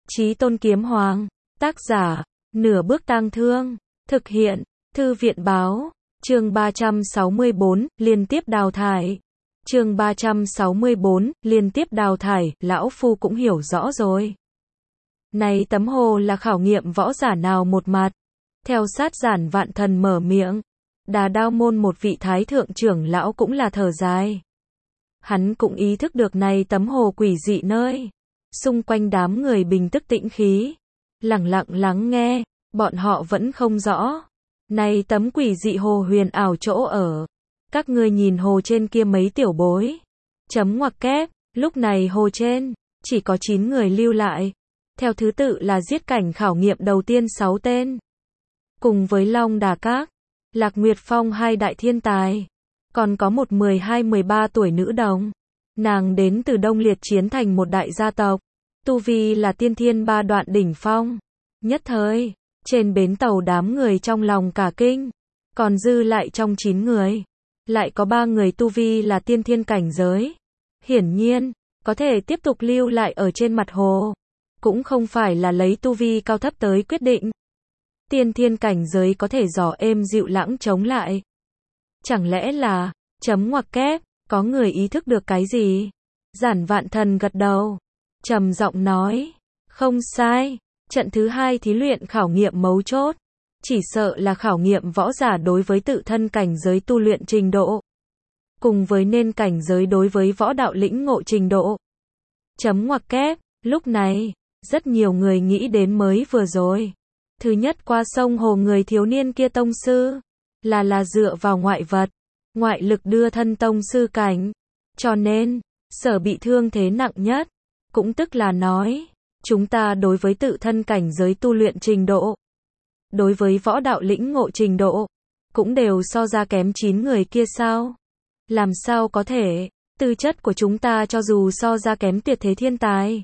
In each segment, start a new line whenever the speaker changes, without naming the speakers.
Chí Tôn Kiếm Hoàng, tác giả, Nửa Bước Tang Thương, thực hiện, Thư viện báo, chương 364, liên tiếp đào thải. Chương 364, liên tiếp đào thải, lão phu cũng hiểu rõ rồi. Này tấm hồ là khảo nghiệm võ giả nào một mặt. Theo sát Giản Vạn Thần mở miệng, Đà Đao môn một vị thái thượng trưởng lão cũng là thở dài. Hắn cũng ý thức được này tấm hồ quỷ dị nơi. Xung quanh đám người bình tức tĩnh khí, lẳng lặng lắng nghe, bọn họ vẫn không rõ. Này tấm quỷ dị hồ huyền ảo chỗ ở. Các ngươi nhìn hồ trên kia mấy tiểu bối. Chấm ngoặc kép, lúc này hồ trên, chỉ có 9 người lưu lại. Theo thứ tự là giết cảnh khảo nghiệm đầu tiên 6 tên. Cùng với Long Đà Các, Lạc Nguyệt Phong hai đại thiên tài. Còn có một 12-13 tuổi nữ đồng. Nàng đến từ Đông Liệt chiến thành một đại gia tộc. Tu vi là tiên thiên 3 đoạn đỉnh phong. Nhất thời, trên bến tàu đám người trong lòng cả kinh. Còn dư lại trong 9 người. Lại có 3 người tu vi là tiên thiên cảnh giới. Hiển nhiên, có thể tiếp tục lưu lại ở trên mặt hồ. Cũng không phải là lấy tu vi cao thấp tới quyết định. Tiên thiên cảnh giới có thể giỏ êm dịu lãng chống lại. Chẳng lẽ là, chấm ngoặc kép, có người ý thức được cái gì? Giản Vạn Thần gật đầu, trầm giọng nói, không sai, trận thứ 2 thí luyện khảo nghiệm mấu chốt. Chỉ sợ là khảo nghiệm võ giả đối với tự thân cảnh giới tu luyện trình độ. Cùng với nên cảnh giới đối với võ đạo lĩnh ngộ trình độ. Chấm ngoặc kép, lúc này, rất nhiều người nghĩ đến mới vừa rồi. Thứ nhất qua sông hồ người thiếu niên kia tông sư. Là dựa vào ngoại vật, ngoại lực đưa thân tông sư cảnh. Cho nên, sở bị thương thế nặng nhất. Cũng tức là nói, chúng ta đối với tự thân cảnh giới tu luyện trình độ. Đối với võ đạo lĩnh ngộ trình độ. Cũng đều so ra kém 9 người kia sao? Làm sao có thể, tư chất của chúng ta cho dù so ra kém tuyệt thế thiên tài.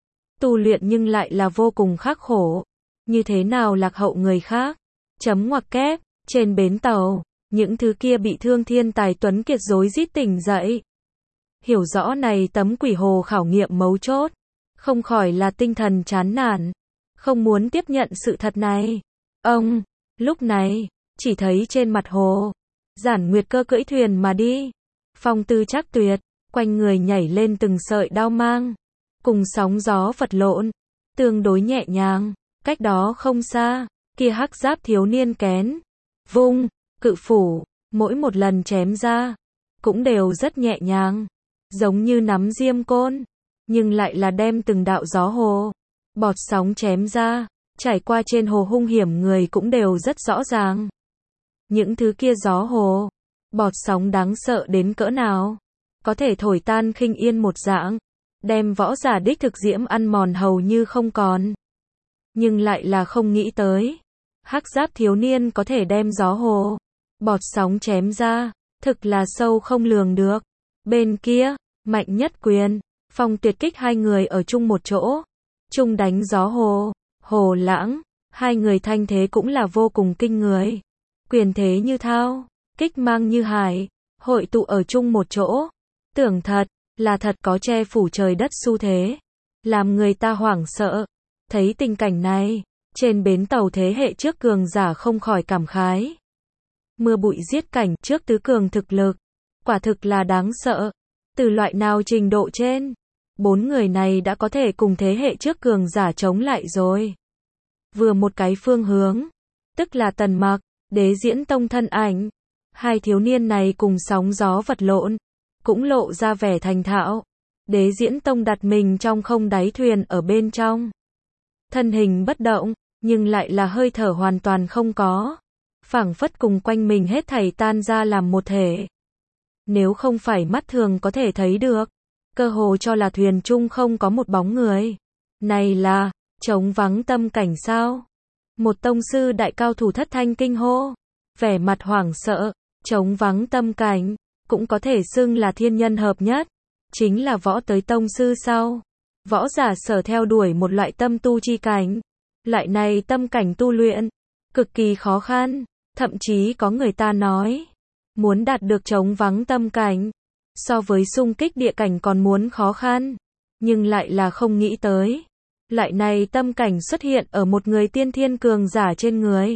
Tu luyện nhưng lại là vô cùng khắc khổ. Như thế nào lạc hậu người khác? Chấm ngoặc kép, trên bến tàu, những thứ kia bị thương thiên tài tuấn kiệt rối rít tỉnh dậy. Hiểu rõ này tấm quỷ hồ khảo nghiệm mấu chốt. Không khỏi là tinh thần chán nản. Không muốn tiếp nhận sự thật này. Ông, lúc này, chỉ thấy trên mặt hồ, Giản Nguyệt Cơ cưỡi thuyền mà đi. Phong tư chắc tuyệt, quanh người nhảy lên từng sợi đao mang. Cùng sóng gió vật lộn, tương đối nhẹ nhàng. Cách đó không xa, kia hắc giáp thiếu niên kén. Vung, cự phủ, mỗi một lần chém ra, cũng đều rất nhẹ nhàng. Giống như nắm diêm côn, nhưng lại là đem từng đạo gió hồ, bọt sóng chém ra. Trải qua trên hồ hung hiểm người cũng đều rất rõ ràng. Những thứ kia gió hồ, bọt sóng đáng sợ đến cỡ nào. Có thể thổi tan khinh yên một dạng. Đem võ giả đích thực diễm ăn mòn hầu như không còn. Nhưng lại là không nghĩ tới. Hắc giáp thiếu niên có thể đem gió hồ, bọt sóng chém ra. Thực là sâu không lường được. Bên kia, Mạnh Nhất Quyền, Phong Tuyệt Kích hai người ở chung một chỗ. Chung đánh gió hồ. Hồ Lãng, hai người thanh thế cũng là vô cùng kinh người. Quyền thế như thao, kích mang như hải, hội tụ ở chung một chỗ. Tưởng thật, là thật có che phủ trời đất xu thế. Làm người ta hoảng sợ. Thấy tình cảnh này, trên bến tàu thế hệ trước cường giả không khỏi cảm khái. Mưa bụi giết cảnh trước tứ cường thực lực. Quả thực là đáng sợ. Từ loại nào trình độ trên. 4 người này đã có thể cùng thế hệ trước cường giả chống lại rồi. Vừa một cái phương hướng, tức là Tần Mặc, Đế Diễn Tông thân ảnh. Hai thiếu niên này cùng sóng gió vật lộn, cũng lộ ra vẻ thành thạo. Đế Diễn Tông đặt mình trong không đáy thuyền ở bên trong. Thân hình bất động, nhưng lại là hơi thở hoàn toàn không có. Phảng phất cùng quanh mình hết thảy tan ra làm một thể. Nếu không phải mắt thường có thể thấy được, cơ hồ cho là thuyền chung không có một bóng người. Này là, trống vắng tâm cảnh sao? Một tông sư đại cao thủ thất thanh kinh hô. Vẻ mặt hoảng sợ, trống vắng tâm cảnh, cũng có thể xưng là thiên nhân hợp nhất. Chính là võ tới tông sư sau. Võ giả sở theo đuổi một loại tâm tu chi cảnh. Loại này tâm cảnh tu luyện, cực kỳ khó khăn. Thậm chí có người ta nói, muốn đạt được trống vắng tâm cảnh, so với xung kích địa cảnh còn muốn khó khăn. Nhưng lại là không nghĩ tới. Loại này tâm cảnh xuất hiện ở một người tiên thiên cường giả trên người.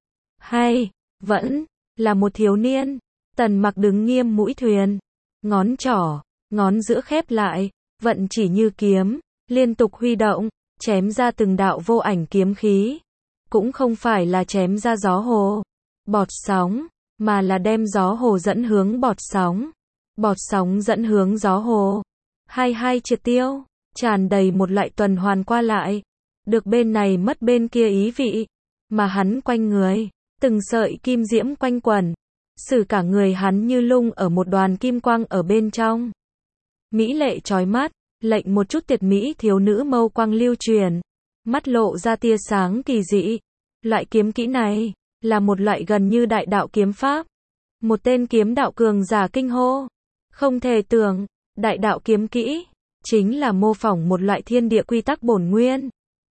Hay, vẫn là một thiếu niên. Tần Mặc đứng nghiêm mũi thuyền, ngón trỏ, ngón giữa khép lại, vận chỉ như kiếm, liên tục huy động, chém ra từng đạo vô ảnh kiếm khí. Cũng không phải là chém ra gió hồ, bọt sóng, mà là đem gió hồ dẫn hướng bọt sóng. Bọt sóng dẫn hướng gió hồ. Hai triệt tiêu, tràn đầy một loại tuần hoàn qua lại. Được bên này mất bên kia ý vị. Mà hắn quanh người, từng sợi kim diễm quanh quẩn. Xử cả người hắn như lung ở một đoàn kim quang ở bên trong. Mỹ lệ chói mắt, lệnh một chút tuyệt mỹ thiếu nữ mâu quang lưu truyền. Mắt lộ ra tia sáng kỳ dị. Loại kiếm kỹ này, là một loại gần như đại đạo kiếm pháp. Một tên kiếm đạo cường giả kinh hô. Không thể tưởng, đại đạo kiếm kỹ, chính là mô phỏng một loại thiên địa quy tắc bổn nguyên.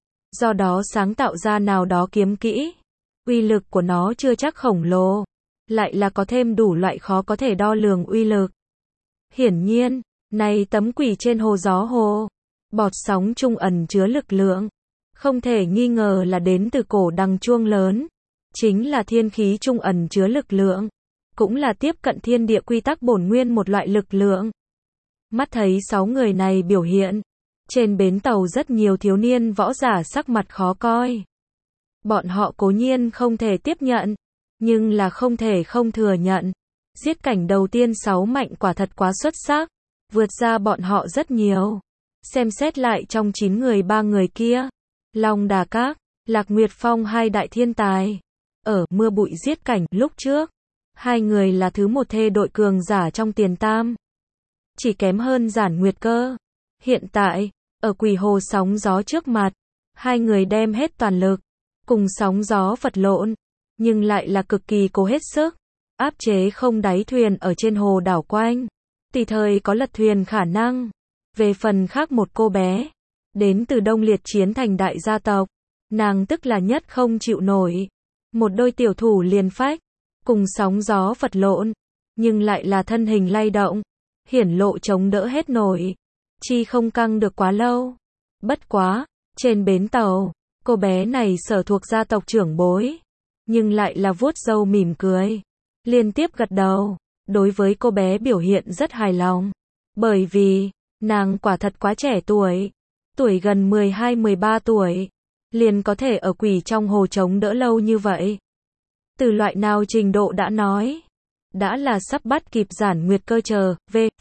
Do đó sáng tạo ra nào đó kiếm kỹ. Uy lực của nó chưa chắc khổng lồ, lại là có thêm đủ loại khó có thể đo lường uy lực. Hiển nhiên, này tấm quỷ trên hồ gió hồ, bọt sóng trung ẩn chứa lực lượng. Không thể nghi ngờ là đến từ cổ đằng chuông lớn. Chính là thiên khí trung ẩn chứa lực lượng. Cũng là tiếp cận thiên địa quy tắc bổn nguyên một loại lực lượng. Mắt thấy 6 người này biểu hiện. Trên bến tàu rất nhiều thiếu niên võ giả sắc mặt khó coi. Bọn họ cố nhiên không thể tiếp nhận. Nhưng là không thể không thừa nhận. Giết cảnh đầu tiên 6 mạnh quả thật quá xuất sắc. Vượt ra bọn họ rất nhiều. Xem xét lại trong 9 người 3 người kia. Long Đà Các, Lạc Nguyệt Phong hai đại thiên tài. Ở mưa bụi giết cảnh lúc trước. 2 người là thứ một thê đội cường giả trong tiền tam. Chỉ kém hơn Giản Nguyệt Cơ. Hiện tại, ở quỷ hồ sóng gió trước mặt. 2 người đem hết toàn lực. Cùng sóng gió vật lộn. Nhưng lại là cực kỳ cố hết sức. Áp chế không đáy thuyền ở trên hồ đảo quanh. Tùy thời có lật thuyền khả năng. Về phần khác một cô bé. Đến từ Đông Liệt chiến thành đại gia tộc. Nàng tức là nhất không chịu nổi. Một đôi tiểu thủ liền phách. Cùng sóng gió vật lộn. Nhưng lại là thân hình lay động. Hiển lộ chống đỡ hết nổi. Chi không căng được quá lâu. Bất quá, trên bến tàu, cô bé này sở thuộc gia tộc trưởng bối. Nhưng lại là vuốt râu mỉm cười. Liên tiếp gật đầu. Đối với cô bé biểu hiện rất hài lòng. Bởi vì, nàng quả thật quá trẻ tuổi. Tuổi gần 12-13 tuổi. Liền có thể ở quỷ trong hồ chống đỡ lâu như vậy. Từ loại nào trình độ đã nói. Đã là sắp bắt kịp Giản Nguyệt Cơ chờ,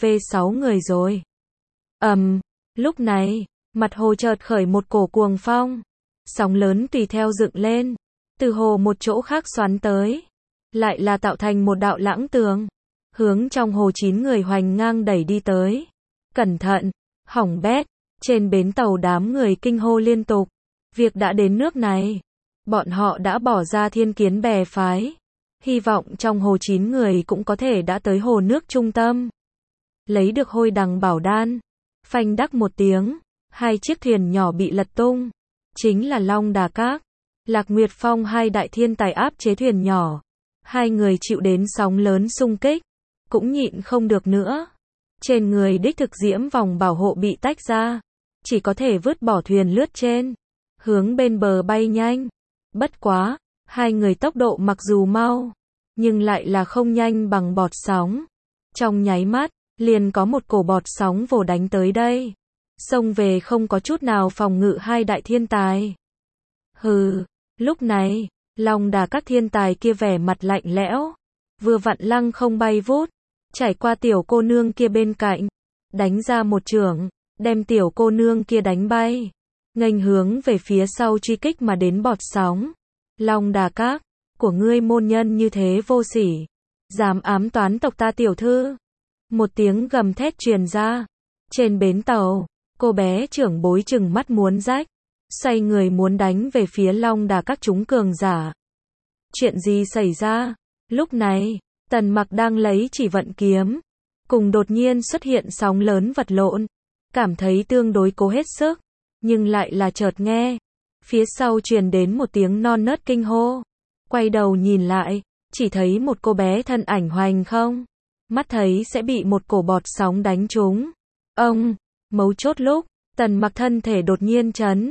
V6 người rồi. Lúc này, mặt hồ chợt khởi một cổ cuồng phong. Sóng lớn tùy theo dựng lên. Từ hồ một chỗ khác xoắn tới. Lại là tạo thành một đạo lãng tường. Hướng trong hồ 9 người hoành ngang đẩy đi tới. Cẩn thận, hỏng bét. Trên bến tàu đám người kinh hô liên tục. Việc đã đến nước này. Bọn họ đã bỏ ra thiên kiến bè phái. Hy vọng trong hồ 9 người cũng có thể đã tới hồ nước trung tâm. Lấy được hôi đằng bảo đan. Phanh đắc một tiếng. 2 chiếc thuyền nhỏ bị lật tung. Chính là Long Đà Các. Lạc Nguyệt Phong hai đại thiên tài áp chế thuyền nhỏ. 2 người chịu đến sóng lớn xung kích. Cũng nhịn không được nữa. Trên người đích thực diễm vòng bảo hộ bị tách ra. Chỉ có thể vứt bỏ thuyền lướt trên. Hướng bên bờ bay nhanh. Bất quá, 2 người tốc độ mặc dù mau. Nhưng lại là không nhanh bằng bọt sóng. Trong nháy mắt, liền có một cổ bọt sóng vồ đánh tới đây. Xông về không có chút nào phòng ngự hai đại thiên tài. Hừ, lúc này, Long Đà Các thiên tài kia vẻ mặt lạnh lẽo. Vừa vặn lăng không bay vút. Trải qua tiểu cô nương kia bên cạnh. Đánh ra một chưởng. Đem tiểu cô nương kia đánh bay. Nghênh hướng về phía sau truy kích mà đến bọt sóng. Long Đà Các, của ngươi môn nhân như thế vô sỉ. Dám ám toán tộc ta tiểu thư. Một tiếng gầm thét truyền ra. Trên bến tàu, cô bé trưởng bối chừng mắt muốn rách. Xoay người muốn đánh về phía Long Đà Các chúng cường giả. Chuyện gì xảy ra? Lúc này, Tần Mặc đang lấy chỉ vận kiếm. Cùng đột nhiên xuất hiện sóng lớn vật lộn. Cảm thấy tương đối cố hết sức. Nhưng lại là chợt nghe. Phía sau truyền đến một tiếng non nớt kinh hô. Quay đầu nhìn lại. Chỉ thấy một cô bé thân ảnh hoành không. Mắt thấy sẽ bị một cổ bọt sóng đánh trúng. Mấu chốt lúc. Tần Mặc thân thể đột nhiên chấn.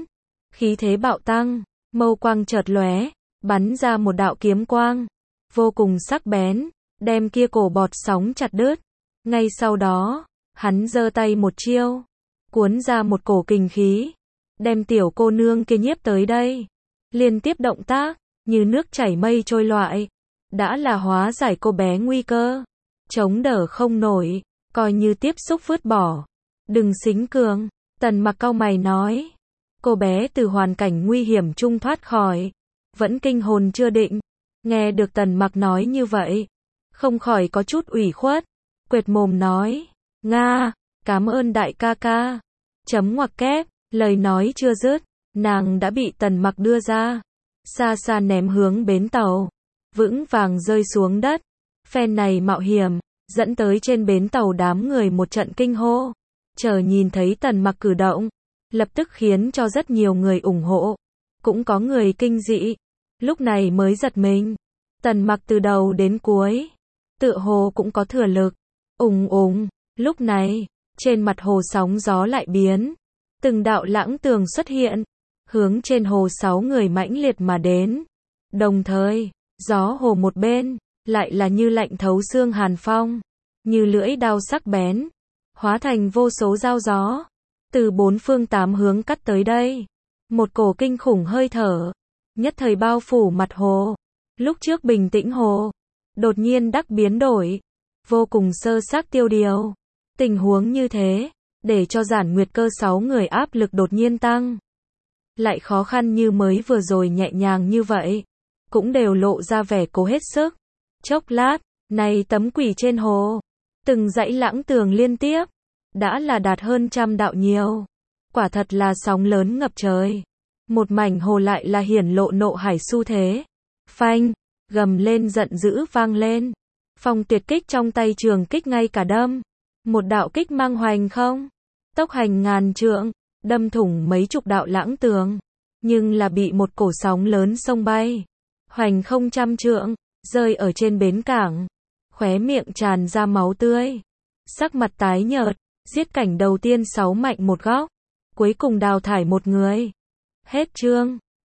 khí thế bạo tăng, mâu quang chợt lóe, bắn ra một đạo kiếm quang, vô cùng sắc bén, đem kia cổ bọt sóng chặt đứt. Ngay sau đó, hắn giơ tay một chiêu, cuốn ra một cổ kình khí, đem tiểu cô nương kia nhiếp tới đây. Liên tiếp động tác, như nước chảy mây trôi loại, đã là hóa giải cô bé nguy cơ, chống đỡ không nổi, coi như tiếp xúc vứt bỏ. Đừng xính cường, Tần Mặc cau mày nói. Cô bé từ hoàn cảnh nguy hiểm trung thoát khỏi, vẫn kinh hồn chưa định, nghe được Tần Mặc nói như vậy, không khỏi có chút ủy khuất, quệt mồm nói, Nga, cảm ơn đại ca ca. Chấm ngoặc kép, lời nói chưa dứt, nàng đã bị Tần Mặc đưa ra, xa xa ném hướng bến tàu, vững vàng rơi xuống đất. Phen này mạo hiểm, dẫn tới trên bến tàu đám người một trận kinh hô, chờ nhìn thấy Tần Mặc cử động, lập tức khiến cho rất nhiều người ủng hộ, cũng có người kinh dị, lúc này mới giật mình. Tần Mặc từ đầu đến cuối, tựa hồ cũng có thừa lực, lúc này, trên mặt hồ sóng gió lại biến, từng đạo lãng tường xuất hiện, hướng trên hồ 6 người mãnh liệt mà đến. Đồng thời, gió hồ một bên, lại là như lạnh thấu xương hàn phong, như lưỡi đao sắc bén, hóa thành vô số dao gió, từ 4 phương 8 hướng cắt tới đây. Một cổ kinh khủng hơi thở, nhất thời bao phủ mặt hồ. Lúc trước bình tĩnh hồ, đột nhiên đắc biến đổi, vô cùng sơ xác tiêu điều. Tình huống như thế, để cho Giản Nguyệt Cơ 6 người áp lực đột nhiên tăng. Lại khó khăn như mới vừa rồi nhẹ nhàng như vậy, cũng đều lộ ra vẻ cố hết sức. Chốc lát, này tấm quỷ trên hồ, từng dãy lãng tường liên tiếp, đã là đạt hơn 100 đạo nhiều. Quả thật là sóng lớn ngập trời. Một mảnh hồ lại là hiển lộ nộ hải xu thế. Phanh, gầm lên giận dữ vang lên. Phong tuyệt kích trong tay trường kích ngay cả đâm. Một đạo kích mang hoành không, tốc hành ngàn trượng, đâm thủng mấy chục đạo lãng tường, nhưng là bị một cổ sóng lớn xông bay, hoành không 100 trượng, rơi ở trên bến cảng, khóe miệng tràn ra máu tươi, sắc mặt tái nhợt, giết cảnh đầu tiên 6 mạnh một góc, cuối cùng đào thải một người. Hết chương.